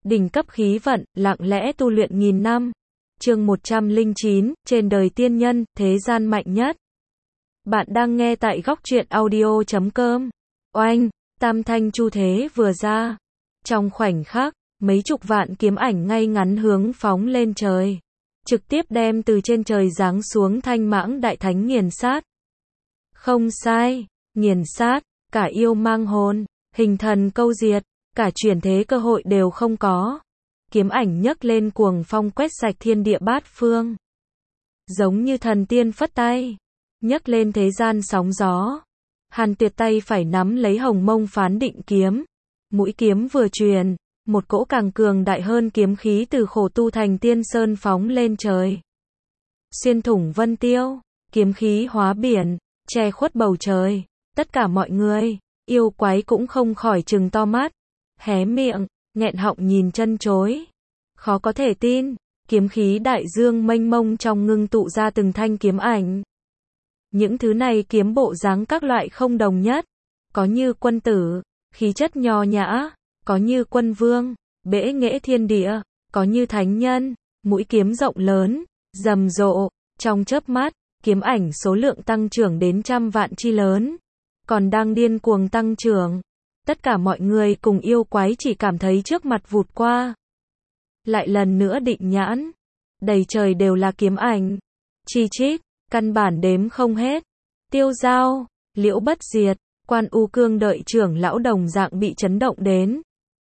đỉnh cấp khí vận, lặng lẽ tu luyện nghìn năm. Chương 109, trên đời tiên nhân, thế gian mạnh nhất. Bạn đang nghe tại góc truyện audio.com. Oanh, tam thanh chu thế vừa ra. Trong khoảnh khắc, mấy chục vạn kiếm ảnh ngay ngắn hướng phóng lên trời. Trực tiếp đem từ trên trời giáng xuống Thanh Mãng Đại Thánh nghiền sát. Không sai, nghiền sát, cả yêu mang hồn, hình thần câu diệt, cả chuyển thế cơ hội đều không có. Kiếm ảnh nhấc lên cuồng phong quét sạch thiên địa bát phương. Giống như thần tiên phất tay, nhấc lên thế gian sóng gió. Hàn Tuyệt tay phải nắm lấy Hồng Mông Phán Định kiếm. Mũi kiếm vừa truyền, một cỗ càng cường đại hơn kiếm khí từ Khổ Tu Thành Tiên Sơn phóng lên trời. Xuyên thủng vân tiêu, kiếm khí hóa biển, che khuất bầu trời. Tất cả mọi người, yêu quái cũng không khỏi trừng to mắt, hé miệng, nghẹn họng nhìn chân chối. Khó có thể tin, kiếm khí đại dương mênh mông trong ngưng tụ ra từng thanh kiếm ảnh. Những thứ này kiếm bộ dáng các loại không đồng nhất, có như quân tử, khí chất nho nhã, có như quân vương, bẽ nghễ thiên địa, có như thánh nhân, mũi kiếm rộng lớn, rầm rộ, trong chớp mắt, kiếm ảnh số lượng tăng trưởng đến trăm vạn chi lớn, còn đang điên cuồng tăng trưởng. Tất cả mọi người cùng yêu quái chỉ cảm thấy trước mặt vụt qua. Lại lần nữa định nhãn, đầy trời đều là kiếm ảnh, chi chít, căn bản đếm không hết. Tiêu Dao, Liễu Bất Diệt, Quan U Cương đợi trưởng lão đồng dạng bị chấn động đến.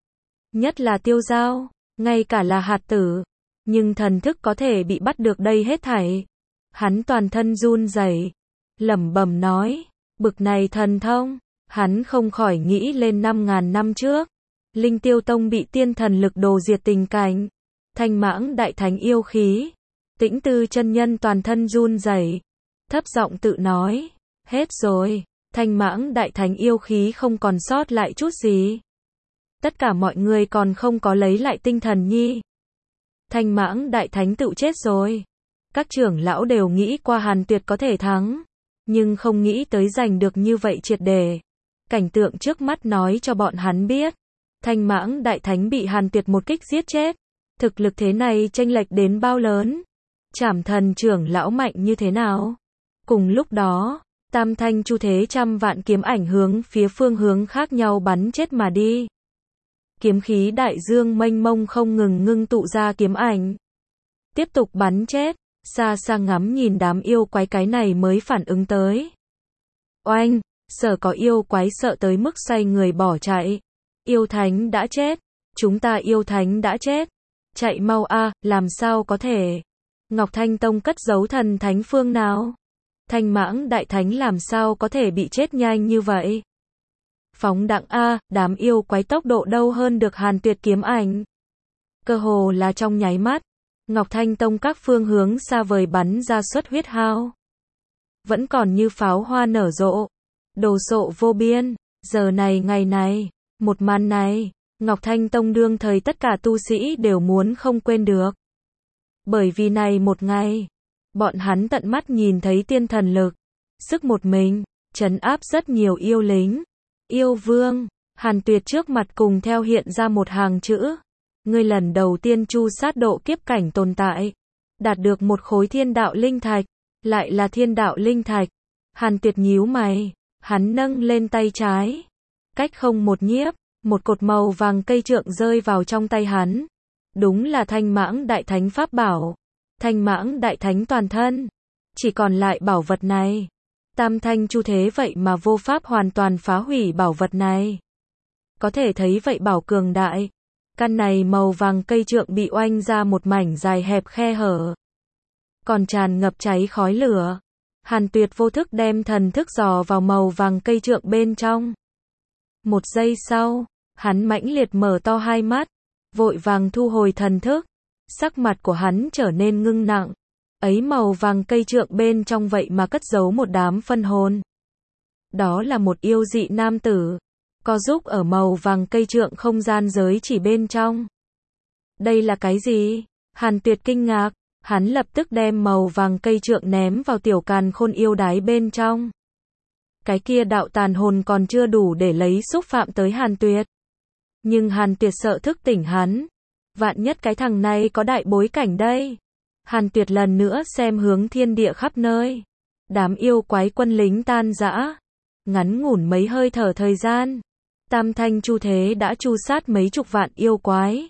Nhất là Tiêu Dao, ngay cả là hạt tử, nhưng thần thức có thể bị bắt được đây hết thảy. Hắn toàn thân run rẩy, lẩm bẩm nói, bực này thần thông, hắn không khỏi nghĩ lên 5.000 năm trước. Linh Tiêu Tông bị tiên thần lực đồ diệt tình cảnh. Thanh Mãng Đại Thánh yêu khí. Tĩnh Tư chân nhân toàn thân run rẩy, thấp giọng tự nói, hết rồi, Thanh Mãng Đại Thánh yêu khí không còn sót lại chút gì. Tất cả mọi người còn không có lấy lại tinh thần nhi. Thanh Mãng Đại Thánh tự chết rồi. Các trưởng lão đều nghĩ qua Hàn Tuyệt có thể thắng, nhưng không nghĩ tới giành được như vậy triệt để. Cảnh tượng trước mắt nói cho bọn hắn biết, Thanh Mãng Đại Thánh bị Hàn Tuyệt một kích giết chết. Thực lực thế này chênh lệch đến bao lớn? Trảm Thần trưởng lão mạnh như thế nào? Cùng lúc đó, tam thanh chu thế trăm vạn kiếm ảnh hướng phía phương hướng khác nhau bắn chết mà đi. Kiếm khí đại dương mênh mông không ngừng ngưng tụ ra kiếm ảnh. Tiếp tục bắn chết, xa xa ngắm nhìn đám yêu quái cái này mới phản ứng tới. Oanh, sở có yêu quái sợ tới mức xoay người bỏ chạy. Yêu thánh đã chết, chúng ta yêu thánh đã chết. Chạy mau a, làm sao có thể? Ngọc Thanh Tông cất giấu thần thánh phương nào? Thanh Mãng Đại Thánh làm sao có thể bị chết nhanh như vậy? Phóng đặng a, đám yêu quái tốc độ đâu hơn được Hàn Tuyệt kiếm ảnh. Cơ hồ là trong nháy mắt, Ngọc Thanh Tông các phương hướng xa vời bắn ra xuất huyết hao. Vẫn còn như pháo hoa nở rộ, đồ sộ vô biên. Giờ này ngày này, một màn này, Ngọc Thanh Tông đương thời tất cả tu sĩ đều muốn không quên được. Bởi vì này một ngày, bọn hắn tận mắt nhìn thấy tiên thần lực, sức một mình, trấn áp rất nhiều yêu lính. Yêu vương, Hàn Tuyệt trước mặt cùng theo hiện ra một hàng chữ. Ngươi lần đầu tiên chu sát độ kiếp cảnh tồn tại, đạt được một khối thiên đạo linh thạch, lại là thiên đạo linh thạch. Hàn Tuyệt nhíu mày, hắn nâng lên tay trái. Cách không một nhiếp, một cột màu vàng cây trượng rơi vào trong tay hắn. Đúng là Thanh Mãng Đại Thánh pháp bảo. Thanh Mãng Đại Thánh toàn thân. Chỉ còn lại bảo vật này. Tam thanh chu thế vậy mà vô pháp hoàn toàn phá hủy bảo vật này. Có thể thấy vậy bảo cường đại. Căn này màu vàng cây trượng bị oanh ra một mảnh dài hẹp khe hở. Còn tràn ngập cháy khói lửa. Hàn Tuyệt vô thức đem thần thức dò vào màu vàng cây trượng bên trong. Một giây sau, hắn mãnh liệt mở to hai mắt, vội vàng thu hồi thần thức. Sắc mặt của hắn trở nên ngưng nặng. Ấy màu vàng cây trượng bên trong vậy mà cất giấu một đám phân hồn. Đó là một yêu dị nam tử, có giúp ở màu vàng cây trượng không gian giới chỉ bên trong. Đây là cái gì? Hàn Tuyệt kinh ngạc, hắn lập tức đem màu vàng cây trượng ném vào tiểu càn khôn yêu đái bên trong. Cái kia đạo tàn hồn còn chưa đủ để lấy xúc phạm tới Hàn Tuyệt. Nhưng Hàn Tuyệt sợ thức tỉnh hắn. Vạn nhất cái thằng này có đại bối cảnh đây. Hàn Tuyệt lần nữa xem hướng thiên địa khắp nơi. Đám yêu quái quân lính tan rã. Ngắn ngủn mấy hơi thở thời gian. Tam thanh chu thế đã chu sát mấy chục vạn yêu quái.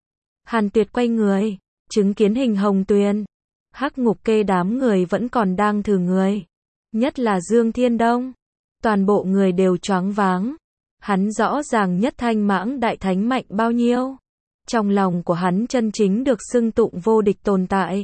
Hàn Tuyệt quay người, chứng kiến Hình Hồng Tuyền. Hắc Ngục Kê đám người vẫn còn đang thử người. Nhất là Dương Thiên Đông. Toàn bộ người đều choáng váng. Hắn rõ ràng nhất Thanh Mãng Đại Thánh mạnh bao nhiêu. Trong lòng của hắn chân chính được xưng tụng vô địch tồn tại.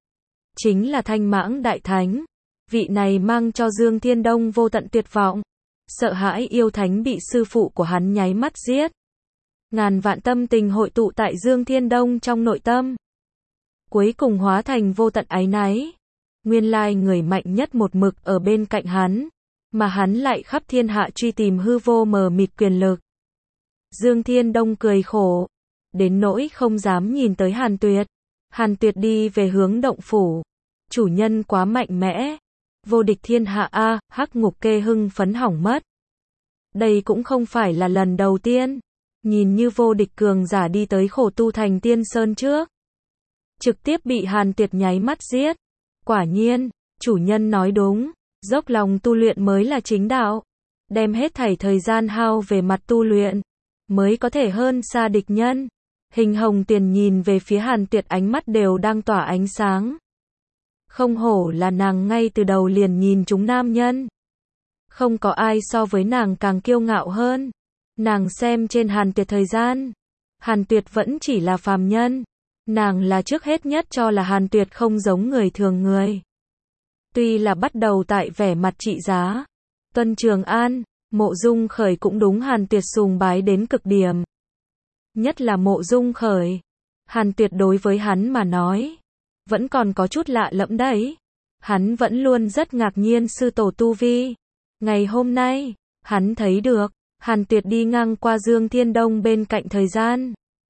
Chính là Thanh Mãng Đại Thánh. Vị này mang cho Dương Thiên Đông vô tận tuyệt vọng. Sợ hãi yêu thánh bị sư phụ của hắn nháy mắt giết. Ngàn vạn tâm tình hội tụ tại Dương Thiên Đông trong nội tâm. Cuối cùng hóa thành vô tận áy náy. Nguyên lai người mạnh nhất một mực ở bên cạnh hắn. Mà hắn lại khắp thiên hạ truy tìm hư vô mờ mịt quyền lực. Dương Thiên Đông cười khổ. Đến nỗi không dám nhìn tới Hàn Tuyệt. Hàn Tuyệt đi về hướng động phủ. Chủ nhân quá mạnh mẽ. Vô địch thiên hạ a, Hắc Ngục Kê hưng phấn hỏng mất. Đây cũng không phải là lần đầu tiên. Nhìn như vô địch cường giả đi tới khổ tu thành tiên sơn trước. Trực tiếp bị Hàn Tuyệt nháy mắt giết. Quả nhiên, chủ nhân nói đúng. Dốc lòng tu luyện mới là chính đạo. Đem hết thảy thời gian hao về mặt tu luyện. Mới có thể hơn xa địch nhân. Hình Hồng Tuyền nhìn về phía Hàn Tuyệt, ánh mắt đều đang tỏa ánh sáng. Không hổ là nàng ngay từ đầu liền nhìn chúng nam nhân. Không có ai so với nàng càng kiêu ngạo hơn. Nàng xem trên Hàn Tuyệt thời gian. Hàn Tuyệt vẫn chỉ là phàm nhân. Nàng là trước hết nhất cho là Hàn Tuyệt không giống người thường người. Tuy là bắt đầu tại vẻ mặt trị giá. Tuân Trường An, Mộ Dung Khởi cũng đúng Hàn Tuyệt sùng bái đến cực điểm. Nhất là Mộ Dung Khởi. Hàn Tuyệt đối với hắn mà nói. Vẫn còn có chút lạ lẫm đấy. Hắn vẫn luôn rất ngạc nhiên sư tổ tu vi. Ngày hôm nay, hắn thấy được. Hàn Tuyệt đi ngang qua Dương Thiên Đông bên cạnh thời gian.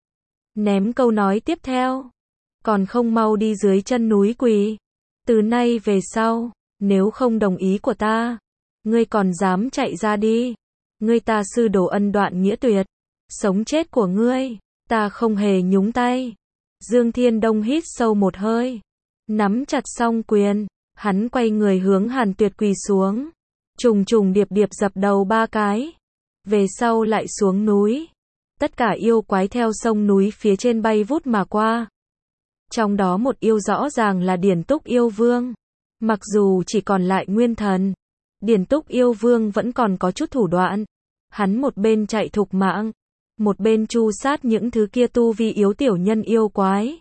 Ném câu nói tiếp theo. Còn không mau đi dưới chân núi quỳ. Từ nay về sau, nếu không đồng ý của ta, ngươi còn dám chạy ra đi. Ngươi ta sư đồ ân đoạn nghĩa tuyệt. Sống chết của ngươi, ta không hề nhúng tay. Dương Thiên Đông hít sâu một hơi. Nắm chặt song quyền. Hắn quay người hướng Hàn Tuyệt quỳ xuống. Trùng trùng điệp điệp dập đầu 3 cái. Về sau lại xuống núi. Tất cả yêu quái theo sông núi phía trên bay vút mà qua. Trong đó một yêu rõ ràng là Điển Túc Yêu Vương. Mặc dù chỉ còn lại nguyên thần, Điển Túc Yêu Vương vẫn còn có chút thủ đoạn. Hắn một bên chạy thục mạng, một bên tru sát những thứ kia tu vi yếu tiểu nhân yêu quái.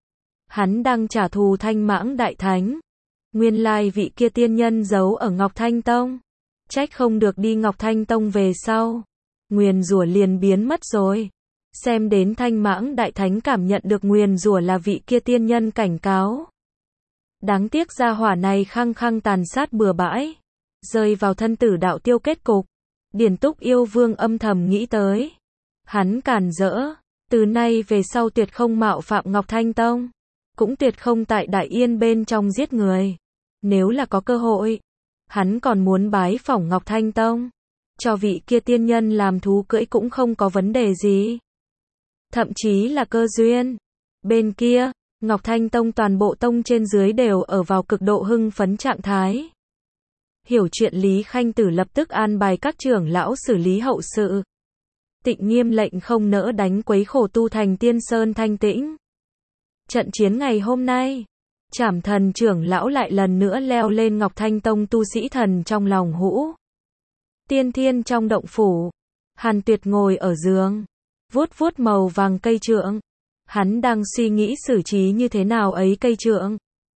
Hắn đang trả thù Thanh Mãng Đại Thánh. Nguyên lai vị kia tiên nhân giấu ở Ngọc Thanh Tông. Trách không được đi Ngọc Thanh Tông về sau. Nguyền rủa liền biến mất rồi. Xem đến Thanh Mãng Đại Thánh cảm nhận được nguyền rủa là vị kia tiên nhân cảnh cáo. Đáng tiếc gia hỏa này khăng khăng tàn sát bừa bãi. Rơi vào thân tử đạo tiêu kết cục. Điển Túc Yêu Vương âm thầm nghĩ tới. Hắn càn rỡ. Từ nay về sau tuyệt không mạo phạm Ngọc Thanh Tông. Cũng tuyệt không tại Đại Yên bên trong giết người. Nếu là có cơ hội, hắn còn muốn bái phỏng Ngọc Thanh Tông. Cho vị kia tiên nhân làm thú cưỡi cũng không có vấn đề gì. Thậm chí là cơ duyên. Bên kia, Ngọc Thanh Tông toàn bộ tông trên dưới đều ở vào cực độ hưng phấn trạng thái. Hiểu chuyện Lý Khanh Tử lập tức an bài các trưởng lão xử lý hậu sự. Tịnh nghiêm lệnh không nỡ đánh quấy khổ tu thành tiên sơn thanh tĩnh. Trận chiến ngày hôm nay, Trảm Thần trưởng lão lại lần nữa leo lên Ngọc Thanh Tông tu sĩ thần trong lòng hũ. Tiên Thiên trong động phủ, Hàn Tuyệt ngồi ở giường, vuốt vuốt màu vàng cây trượng. Hắn đang suy nghĩ xử trí như thế nào ấy cây trượng.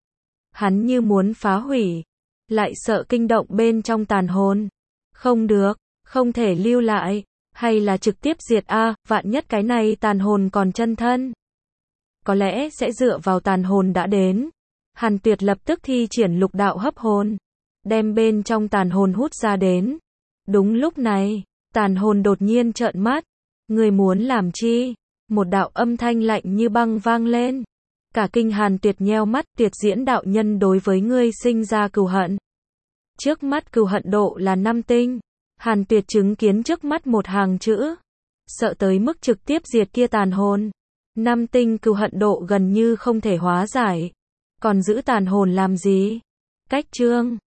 Hắn như muốn phá hủy, lại sợ kinh động bên trong tàn hồn. Không được, không thể lưu lại, hay là trực tiếp diệt a, vạn nhất cái này tàn hồn còn chân thân. Có lẽ sẽ dựa vào tàn hồn đã đến. Hàn Tuyệt lập tức thi triển lục đạo hấp hồn, đem bên trong tàn hồn hút ra đến. Đúng lúc này, tàn hồn đột nhiên trợn mắt. Người muốn làm chi? Một đạo âm thanh lạnh như băng vang lên. Cả kinh Hàn Tuyệt nheo mắt, Tuyệt diễn đạo nhân đối với ngươi sinh ra cừu hận. Trước mắt cừu hận độ là 5 tinh. Hàn Tuyệt chứng kiến trước mắt một hàng chữ. Sợ tới mức trực tiếp diệt kia tàn hồn. Năm tinh cừu hận độ gần như không thể hóa giải. Còn giữ tàn hồn làm gì? Cách chương